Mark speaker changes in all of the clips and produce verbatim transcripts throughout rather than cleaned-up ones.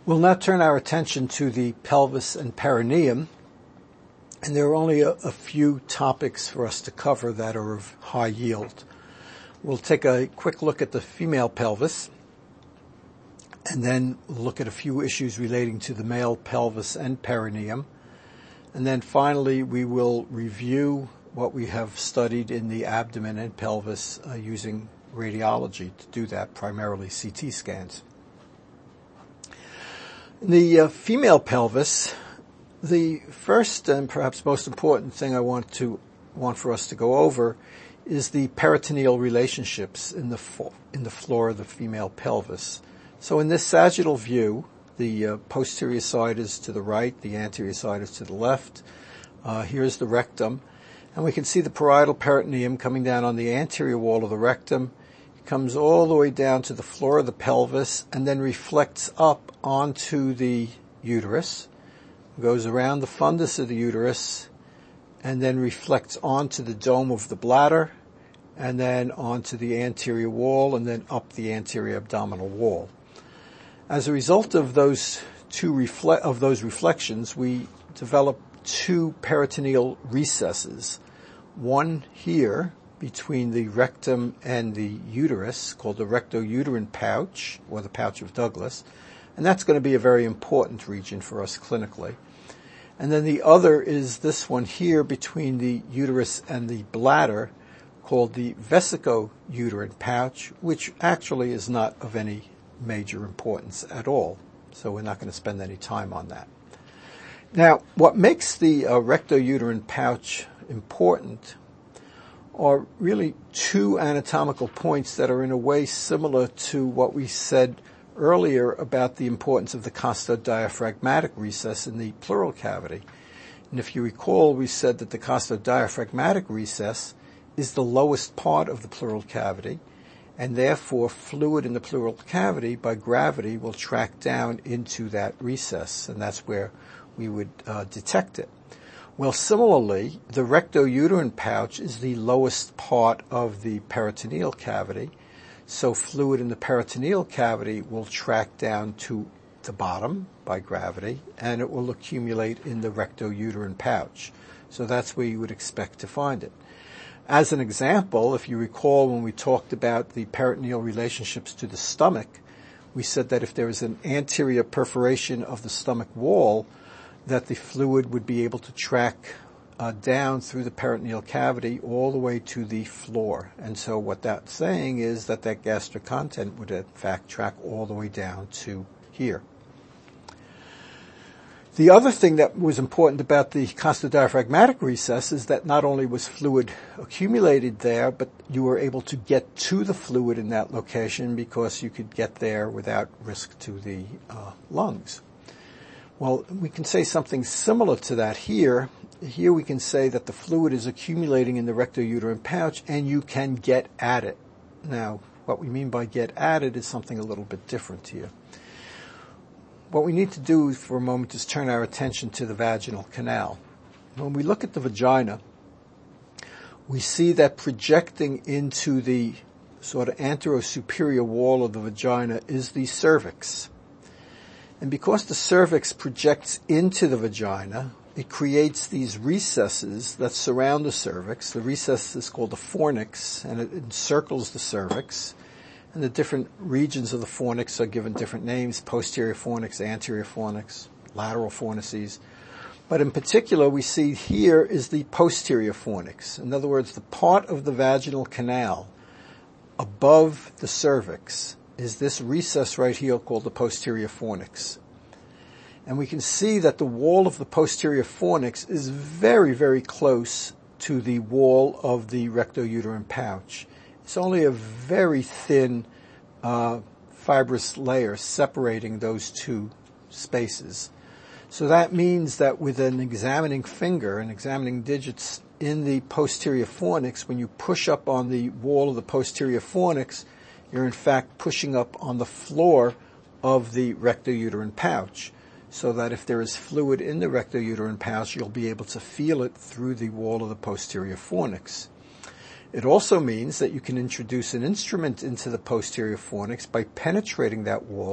Speaker 1: We'll now turn our attention to the pelvis and perineum, and there are only a, a few topics for us to cover that are of high yield. We'll take a quick look at the female pelvis, and then we'll look at a few issues relating to the male pelvis and perineum. And then finally, we will review what we have studied in the abdomen and pelvis uh, using radiology to do that, primarily C T scans. In the uh, female pelvis, the first and perhaps most important thing I want to want for us to go over is the peritoneal relationships in the fo- in the floor of the female pelvis. So in this sagittal view, the uh, posterior side is to the right, the anterior side is to the left. Uh, here's the rectum, and we can see the parietal peritoneum coming down on the anterior wall of the rectum. It comes all the way down to the floor of the pelvis and then reflects up onto the uterus, goes around the fundus of the uterus, and then reflects onto the dome of the bladder, and then onto the anterior wall, and then up the anterior abdominal wall. As a result of those two refle- of those reflections, we develop two peritoneal recesses. One here between the rectum and the uterus, called the rectouterine pouch, or the pouch of Douglas, and that's going to be a very important region for us clinically. And then the other is this one here between the uterus and the bladder, called the vesicouterine pouch, which actually is not of any major importance at all. So we're not going to spend any time on that. Now, what makes the uh, rectouterine pouch important are really two anatomical points that are in a way similar to what we said earlier about the importance of the costodiaphragmatic recess in the pleural cavity. And if you recall, we said that the costodiaphragmatic recess is the lowest part of the pleural cavity, and therefore fluid in the pleural cavity by gravity will track down into that recess, and that's where we would uh, detect it. Well, similarly, the rectouterine pouch is the lowest part of the peritoneal cavity, so fluid in the peritoneal cavity will track down to the bottom by gravity, and it will accumulate in the rectouterine pouch. So that's where you would expect to find it. As an example, if you recall when we talked about the peritoneal relationships to the stomach, we said that if there is an anterior perforation of the stomach wall, that the fluid would be able to track uh, down through the peritoneal cavity all the way to the floor. And so what that's saying is that that gastric content would in fact track all the way down to here. The other thing that was important about the costodiaphragmatic recess is that not only was fluid accumulated there, but you were able to get to the fluid in that location because you could get there without risk to the uh, lungs. Well, we can say something similar to that here. Here we can say that the fluid is accumulating in the rectouterine pouch and you can get at it. Now, what we mean by get at it is something a little bit different here. What we need to do for a moment is turn our attention to the vaginal canal. When we look at the vagina, we see that projecting into the sort of anterosuperior wall of the vagina is the cervix. And because the cervix projects into the vagina, it creates these recesses that surround the cervix. The recess is called the fornix, and it encircles the cervix. And the different regions of the fornix are given different names: posterior fornix, anterior fornix, lateral fornices. But in particular, we see here is the posterior fornix. In other words, the part of the vaginal canal above the cervix is this recess right here called the posterior fornix. And we can see that the wall of the posterior fornix is very, very close to the wall of the rectouterine pouch. It's only a very thin uh, fibrous layer separating those two spaces. So that means that with an examining finger and examining digits in the posterior fornix, when you push up on the wall of the posterior fornix, you're in fact pushing up on the floor of the rectouterine pouch, so that if there is fluid in the rectouterine pouch, you'll be able to feel it through the wall of the posterior fornix. It also means that you can introduce an instrument into the posterior fornix by penetrating that wall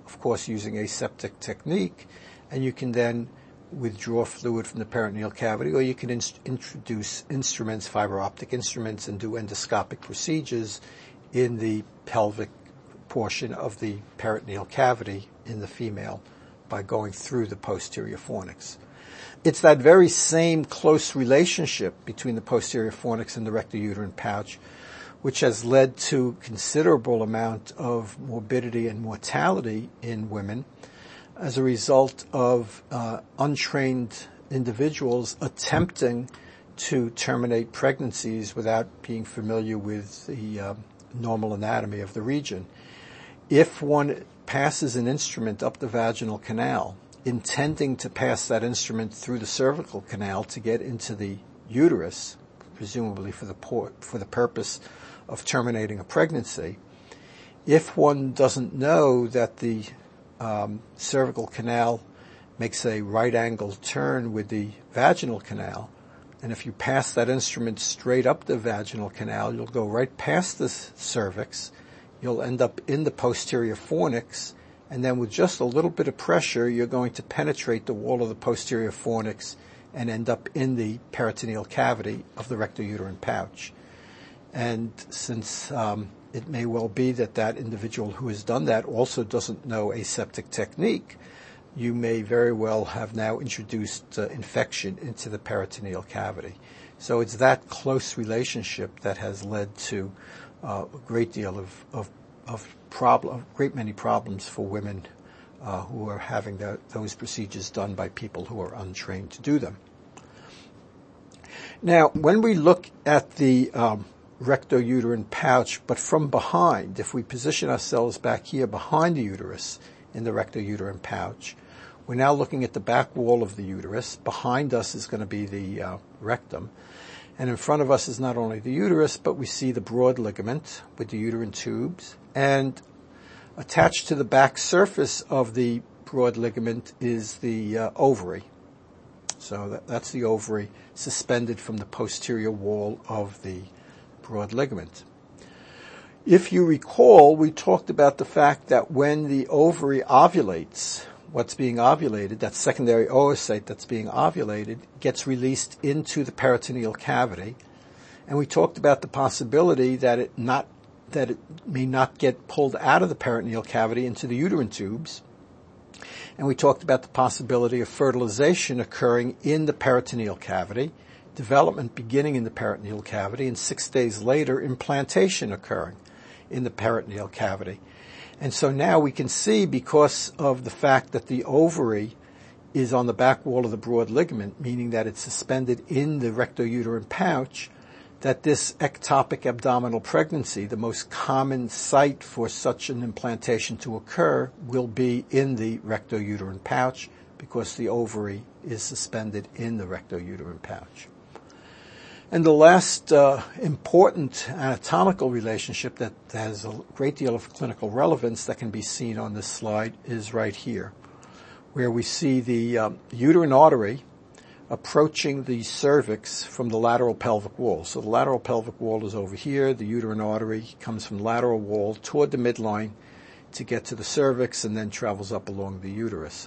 Speaker 1: of course using aseptic technique, and you can then withdraw fluid from the peritoneal cavity, or you can in- introduce instruments, fiber optic instruments, and do endoscopic procedures in the pelvic portion of the peritoneal cavity in the female by going through the posterior fornix. It's that very same close relationship between the posterior fornix and the rectouterine pouch which has led to considerable amount of morbidity and mortality in women as a result of uh, untrained individuals attempting to terminate pregnancies without being familiar with the uh, normal anatomy of the region. If one passes an instrument up the vaginal canal, intending to pass that instrument through the cervical canal to get into the uterus, presumably for the por- for the purpose of terminating a pregnancy, if one doesn't know that the um, cervical canal makes a right-angle turn with the vaginal canal, and if you pass that instrument straight up the vaginal canal, you'll go right past the cervix, you'll end up in the posterior fornix, and then with just a little bit of pressure, you're going to penetrate the wall of the posterior fornix and end up in the peritoneal cavity of the rectouterine pouch. And since um, it may well be that that individual who has done that also doesn't know aseptic technique, you may very well have now introduced uh, infection into the peritoneal cavity. So it's that close relationship that has led to uh, a great deal of, of, of problem, a great many problems for women uh, who are having the, those procedures done by people who are untrained to do them. Now, when we look at the um, rectouterine pouch, but from behind, if we position ourselves back here behind the uterus in the rectouterine pouch, we're now looking at the back wall of the uterus. Behind us is going to be the uh, rectum. And in front of us is not only the uterus, but we see the broad ligament with the uterine tubes. And attached to the back surface of the broad ligament is the uh, ovary. So that, that's the ovary suspended from the posterior wall of the broad ligament. If you recall, we talked about the fact that when the ovary ovulates, what's being ovulated, that secondary oocyte that's being ovulated, gets released into the peritoneal cavity. And we talked about the possibility that it not that it may not get pulled out of the peritoneal cavity into the uterine tubes. And we talked about the possibility of fertilization occurring in the peritoneal cavity, development beginning in the peritoneal cavity, and six days later, implantation occurring in the peritoneal cavity. And so now we can see, because of the fact that the ovary is on the back wall of the broad ligament, meaning that it's suspended in the rectouterine pouch, that this ectopic abdominal pregnancy, the most common site for such an implantation to occur, will be in the rectouterine pouch because the ovary is suspended in the rectouterine pouch. And the last uh, important anatomical relationship that has a great deal of clinical relevance that can be seen on this slide is right here, where we see the um, uterine artery approaching the cervix from the lateral pelvic wall. So the lateral pelvic wall is over here. The uterine artery comes from the lateral wall toward the midline to get to the cervix and then travels up along the uterus.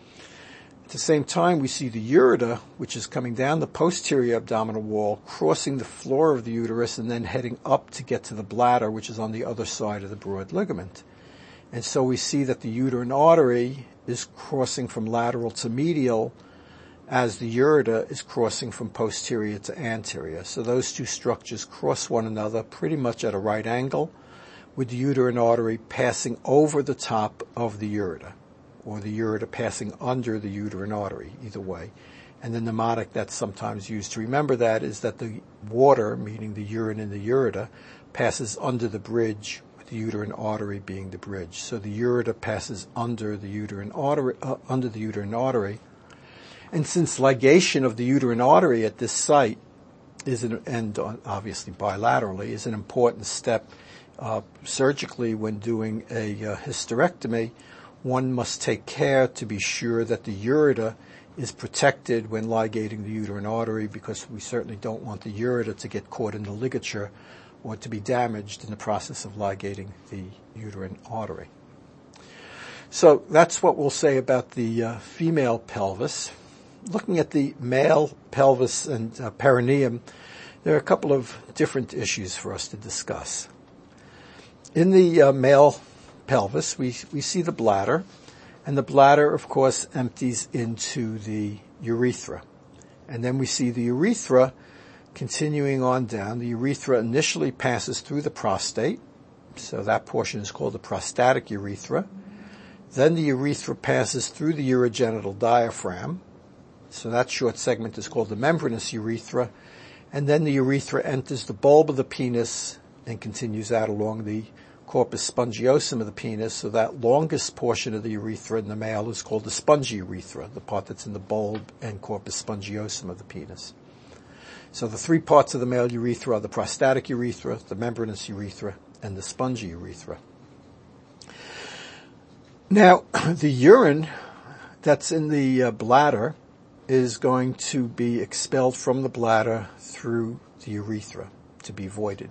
Speaker 1: At the same time, we see the ureter, which is coming down the posterior abdominal wall, crossing the floor of the uterus and then heading up to get to the bladder, which is on the other side of the broad ligament. And so we see that the uterine artery is crossing from lateral to medial as the ureter is crossing from posterior to anterior. So those two structures cross one another pretty much at a right angle, with the uterine artery passing over the top of the ureter, or the ureter passing under the uterine artery, either way. And the mnemonic that's sometimes used to remember that is that the water, meaning the urine in the ureter, passes under the bridge, with the uterine artery being the bridge. So the ureter passes under the uterine artery, uh, under the uterine artery. And since ligation of the uterine artery at this site is, an, and obviously bilaterally, is an important step uh, surgically when doing a uh, hysterectomy, one must take care to be sure that the ureter is protected when ligating the uterine artery, because we certainly don't want the ureter to get caught in the ligature or to be damaged in the process of ligating the uterine artery. So that's what we'll say about the uh, female pelvis. Looking at the male pelvis and uh, perineum, there are a couple of different issues for us to discuss. In the uh, male pelvis, we we see the bladder, and the bladder, of course, empties into the urethra. And then we see the urethra continuing on down. The urethra initially passes through the prostate, so that portion is called the prostatic urethra. Then the urethra passes through the urogenital diaphragm, so that short segment is called the membranous urethra. And then the urethra enters the bulb of the penis and continues out along the corpus spongiosum of the penis. So that longest portion of the urethra in the male is called the spongy urethra, the part that's in the bulb and corpus spongiosum of the penis. So the three parts of the male urethra are the prostatic urethra, the membranous urethra, and the spongy urethra. Now, the urine that's in the uh, bladder is going to be expelled from the bladder through the urethra to be voided.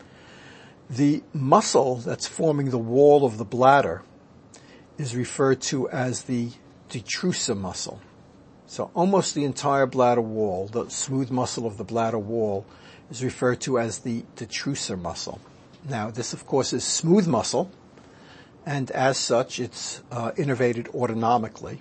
Speaker 1: The muscle that's forming the wall of the bladder is referred to as the detrusor muscle. So almost the entire bladder wall, the smooth muscle of the bladder wall, is referred to as the detrusor muscle. Now, this, of course, is smooth muscle, and as such, it's uh, innervated autonomically.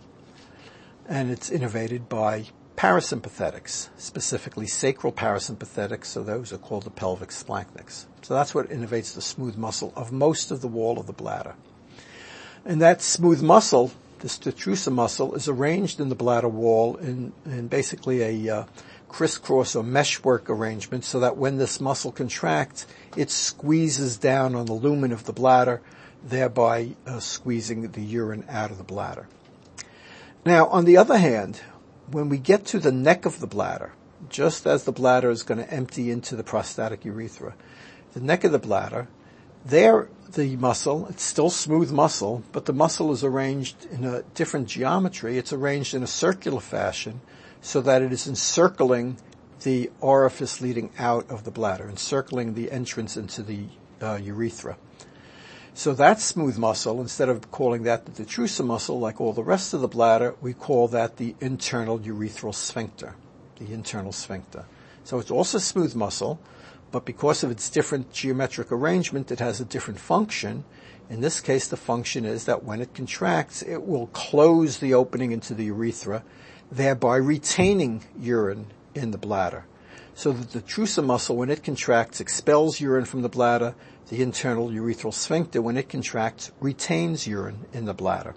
Speaker 1: And it's innervated by parasympathetics, specifically sacral parasympathetics, so those are called the pelvic splanchnics. So that's what innervates the smooth muscle of most of the wall of the bladder. And that smooth muscle, this detrusor muscle, is arranged in the bladder wall in, in basically a uh, crisscross or meshwork arrangement, so that when this muscle contracts, it squeezes down on the lumen of the bladder, thereby uh, squeezing the urine out of the bladder. Now, on the other hand, when we get to the neck of the bladder, just as the bladder is going to empty into the prostatic urethra, the neck of the bladder, there the muscle, it's still smooth muscle, but the muscle is arranged in a different geometry. It's arranged in a circular fashion so that it is encircling the orifice leading out of the bladder, encircling the entrance into the uh, urethra. So that smooth muscle, instead of calling that the detrusor muscle like all the rest of the bladder, we call that the internal urethral sphincter, the internal sphincter. So it's also smooth muscle, but because of its different geometric arrangement, it has a different function. In this case, the function is that when it contracts, it will close the opening into the urethra, thereby retaining urine in the bladder. So the detrusor muscle, when it contracts, expels urine from the bladder. The internal urethral sphincter, when it contracts, retains urine in the bladder.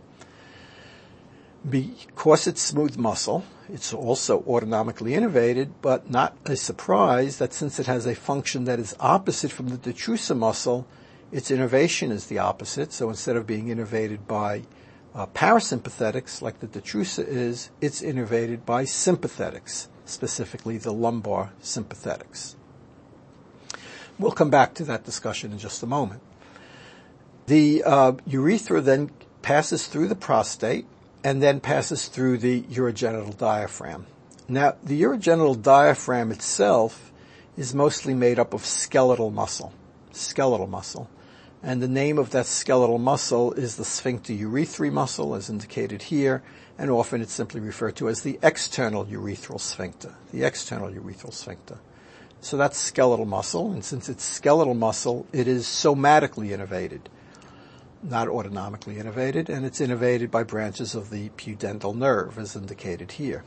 Speaker 1: Because it's smooth muscle, it's also autonomically innervated, but not a surprise that since it has a function that is opposite from the detrusor muscle, its innervation is the opposite. So instead of being innervated by uh, parasympathetics like the detrusor is, it's innervated by sympathetics, specifically the lumbar sympathetics. We'll come back to that discussion in just a moment. The uh, urethra then passes through the prostate and then passes through the urogenital diaphragm. Now, the urogenital diaphragm itself is mostly made up of skeletal muscle, skeletal muscle. And the name of that skeletal muscle is the sphincter urethrae muscle, as indicated here, and often it's simply referred to as the external urethral sphincter, the external urethral sphincter. So that's skeletal muscle, and since it's skeletal muscle, it is somatically innervated, not autonomically innervated, and it's innervated by branches of the pudendal nerve, as indicated here.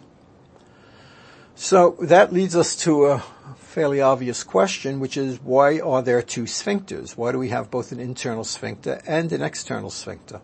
Speaker 1: So that leads us to a fairly obvious question, which is, why are there two sphincters? Why do we have both an internal sphincter and an external sphincter?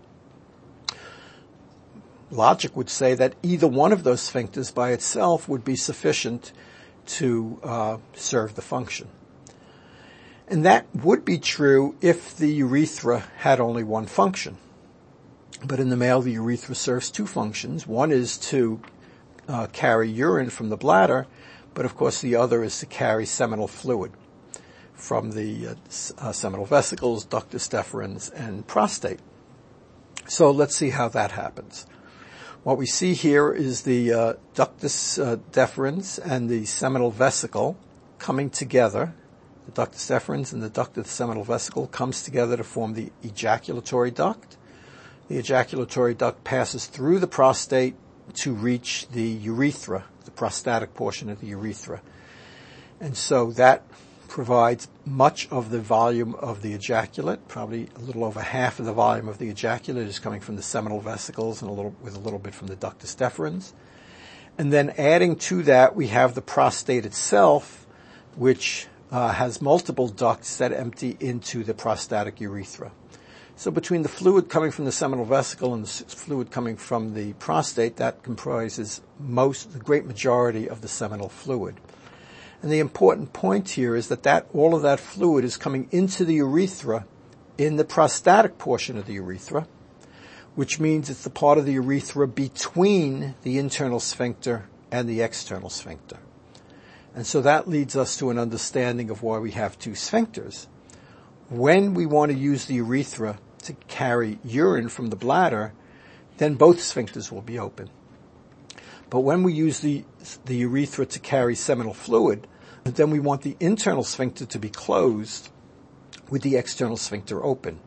Speaker 1: Logic would say that either one of those sphincters by itself would be sufficient to uh, serve the function. And that would be true if the urethra had only one function. But in the male, the urethra serves two functions. One is to uh, carry urine from the bladder, but of course the other is to carry seminal fluid from the uh, uh, seminal vesicles, ductus deferens, and prostate. So let's see how that happens. What we see here is the uh, ductus uh, deferens and the seminal vesicle coming together. The ductus deferens and the ductus seminal vesicle comes together to form the ejaculatory duct. the ejaculatory duct passes through the prostate to reach the urethra, the prostatic portion of the urethra. And so that provides much of the volume of the ejaculate. Probably a little over half of the volume of the ejaculate is coming from the seminal vesicles and a little, with a little bit from the ductus deferens. And then adding to that, we have the prostate itself, which uh, has multiple ducts that empty into the prostatic urethra. So between the fluid coming from the seminal vesicle and the fluid coming from the prostate, that comprises most, the great majority of the seminal fluid. And the important point here is that, that all of that fluid is coming into the urethra in the prostatic portion of the urethra, which means it's the part of the urethra between the internal sphincter and the external sphincter. And so that leads us to an understanding of why we have two sphincters. When we want to use the urethra to carry urine from the bladder, then both sphincters will be open. But when we use the, the urethra to carry seminal fluid, then we want the internal sphincter to be closed with the external sphincter open.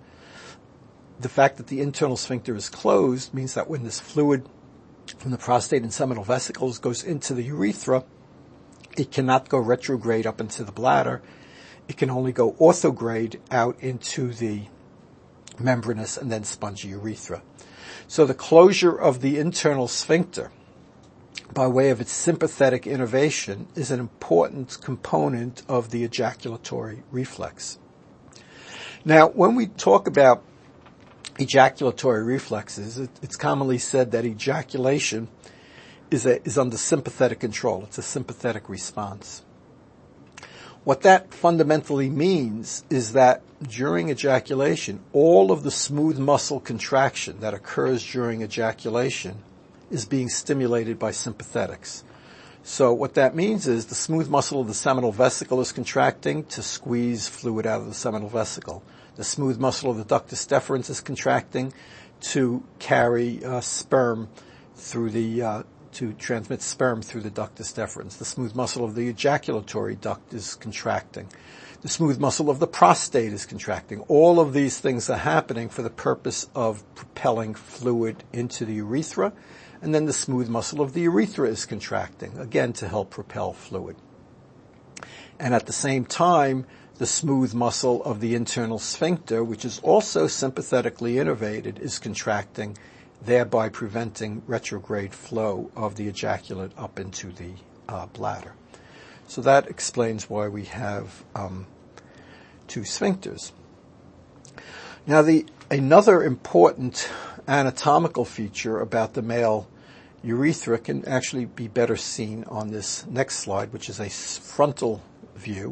Speaker 1: The fact that the internal sphincter is closed means that when this fluid from the prostate and seminal vesicles goes into the urethra, it cannot go retrograde up into the bladder. It can only go orthograde out into the membranous and then spongy urethra. So the closure of the internal sphincter by way of its sympathetic innervation is an important component of the ejaculatory reflex. Now, when we talk about ejaculatory reflexes, it, it's commonly said that ejaculation is, a, is under sympathetic control. It's a sympathetic response. What that fundamentally means is that during ejaculation, all of the smooth muscle contraction that occurs during ejaculation is being stimulated by sympathetics. So what that means is the smooth muscle of the seminal vesicle is contracting to squeeze fluid out of the seminal vesicle. The smooth muscle of the ductus deferens is contracting to carry uh, sperm through the, uh, to transmit sperm through the ductus deferens. The smooth muscle of the ejaculatory duct is contracting. The smooth muscle of the prostate is contracting. All of these things are happening for the purpose of propelling fluid into the urethra. And then the smooth muscle of the urethra is contracting, again to help propel fluid. And at the same time, the smooth muscle of the internal sphincter, which is also sympathetically innervated, is contracting, thereby preventing retrograde flow of the ejaculate up into the uh, bladder. So that explains why we have um, two sphincters. Now, the another important anatomical feature about the male urethra can actually be better seen on this next slide, which is a frontal view.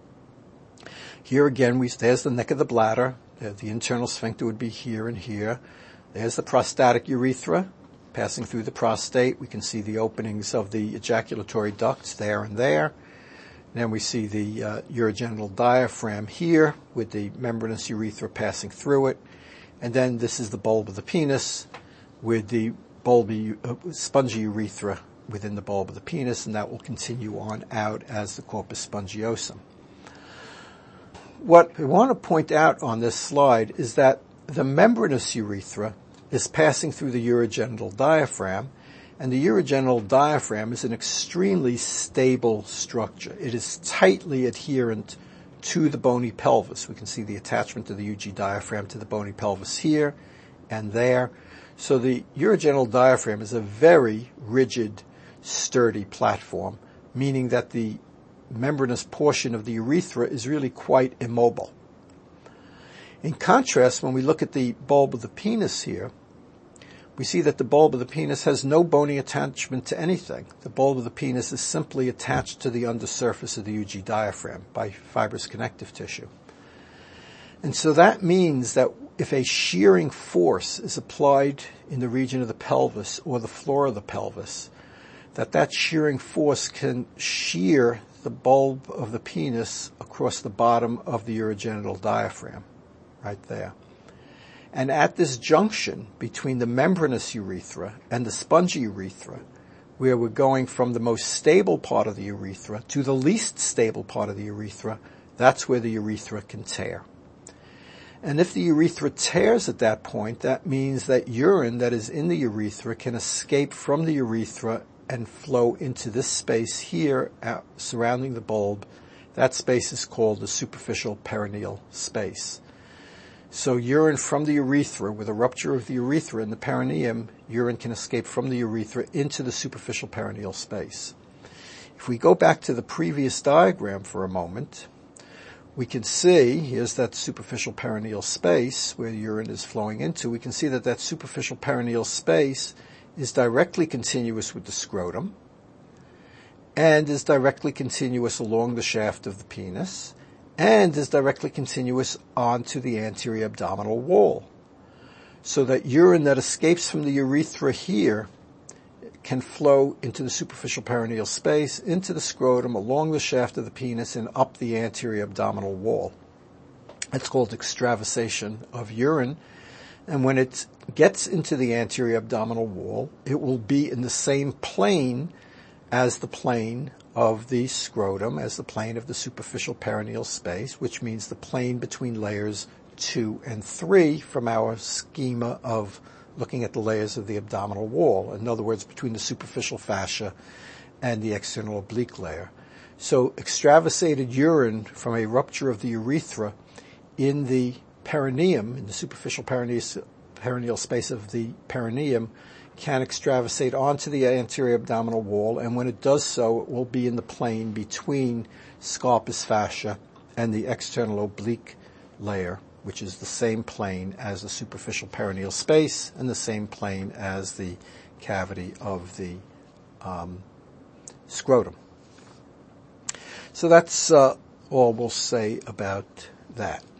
Speaker 1: Here again, we, there's the neck of the bladder. The internal sphincter would be here and here. There's the prostatic urethra passing through the prostate. We can see the openings of the ejaculatory ducts there and there. Then we see the uh, urogenital diaphragm here with the membranous urethra passing through it. And then this is the bulb of the penis with the bulby, uh, spongy urethra within the bulb of the penis, and that will continue on out as the corpus spongiosum. What I want to point out on this slide is that the membranous urethra is passing through the urogenital diaphragm, and the urogenital diaphragm is an extremely stable structure. It is tightly adherent to the bony pelvis. We can see the attachment of the U G diaphragm to the bony pelvis here and there. So the urogenital diaphragm is a very rigid, sturdy platform, meaning that the membranous portion of the urethra is really quite immobile. In contrast, when we look at the bulb of the penis here, we see that the bulb of the penis has no bony attachment to anything. The bulb of the penis is simply attached to the undersurface of the U G diaphragm by fibrous connective tissue. And so that means that if a shearing force is applied in the region of the pelvis or the floor of the pelvis, that that shearing force can shear the bulb of the penis across the bottom of the urogenital diaphragm, right there. And at this junction between the membranous urethra and the spongy urethra, where we're going from the most stable part of the urethra to the least stable part of the urethra, that's where the urethra can tear. And if the urethra tears at that point, that means that urine that is in the urethra can escape from the urethra and flow into this space here out, surrounding the bulb. That space is called the superficial perineal space. So urine from the urethra, with a rupture of the urethra in the perineum, urine can escape from the urethra into the superficial perineal space. If we go back to the previous diagram for a moment, we can see, here's that superficial perineal space where urine is flowing into. We can see that that superficial perineal space is directly continuous with the scrotum and is directly continuous along the shaft of the penis and is directly continuous onto the anterior abdominal wall. So that urine that escapes from the urethra here can flow into the superficial perineal space, into the scrotum, along the shaft of the penis, and up the anterior abdominal wall. It's called extravasation of urine. And when it gets into the anterior abdominal wall, it will be in the same plane as the plane of the scrotum, as the plane of the superficial perineal space, which means the plane between layers two and three from our schema of looking at the layers of the abdominal wall. In other words, between the superficial fascia and the external oblique layer. So extravasated urine from a rupture of the urethra in the perineum, in the superficial perineal, perineal space of the perineum, can extravasate onto the anterior abdominal wall, and when it does so, it will be in the plane between scalpus fascia and the external oblique layer, which is the same plane as the superficial perineal space and the same plane as the cavity of the um, scrotum. So that's uh, all we'll say about that.